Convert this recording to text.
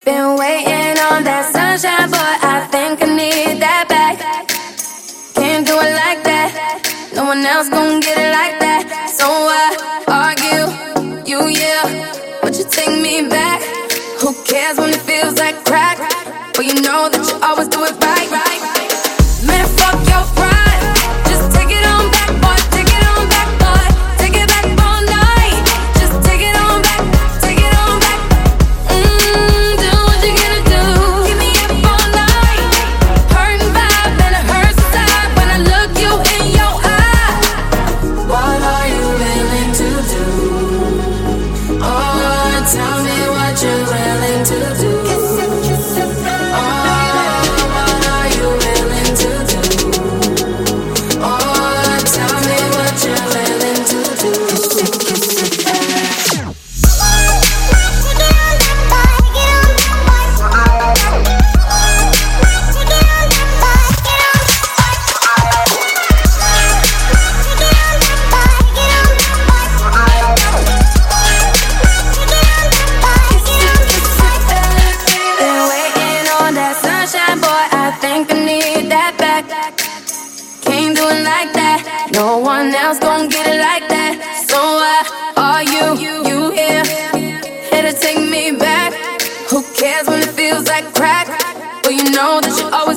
Been waiting on that sunshine, boy, I think I need that back. Can't do it like that, no one else gon' get it like that. So I argue, yeah, but you take me back. Who cares when it feels like crack? But you know that you always do it right. Man, fuck your pride, just take it on back, boy. Take it on back, boy. Take it back all night. Just take it on back, take it on back. Do what you gotta do. Keep me up all night. Hurting vibe and it hurts inside when I look you in your eye. What are you willing to do? Oh, tell me what you're willing to do. No one else gon' get it like that. So why are you here to take me back? Who cares when it feels like crack? Well, you know that you always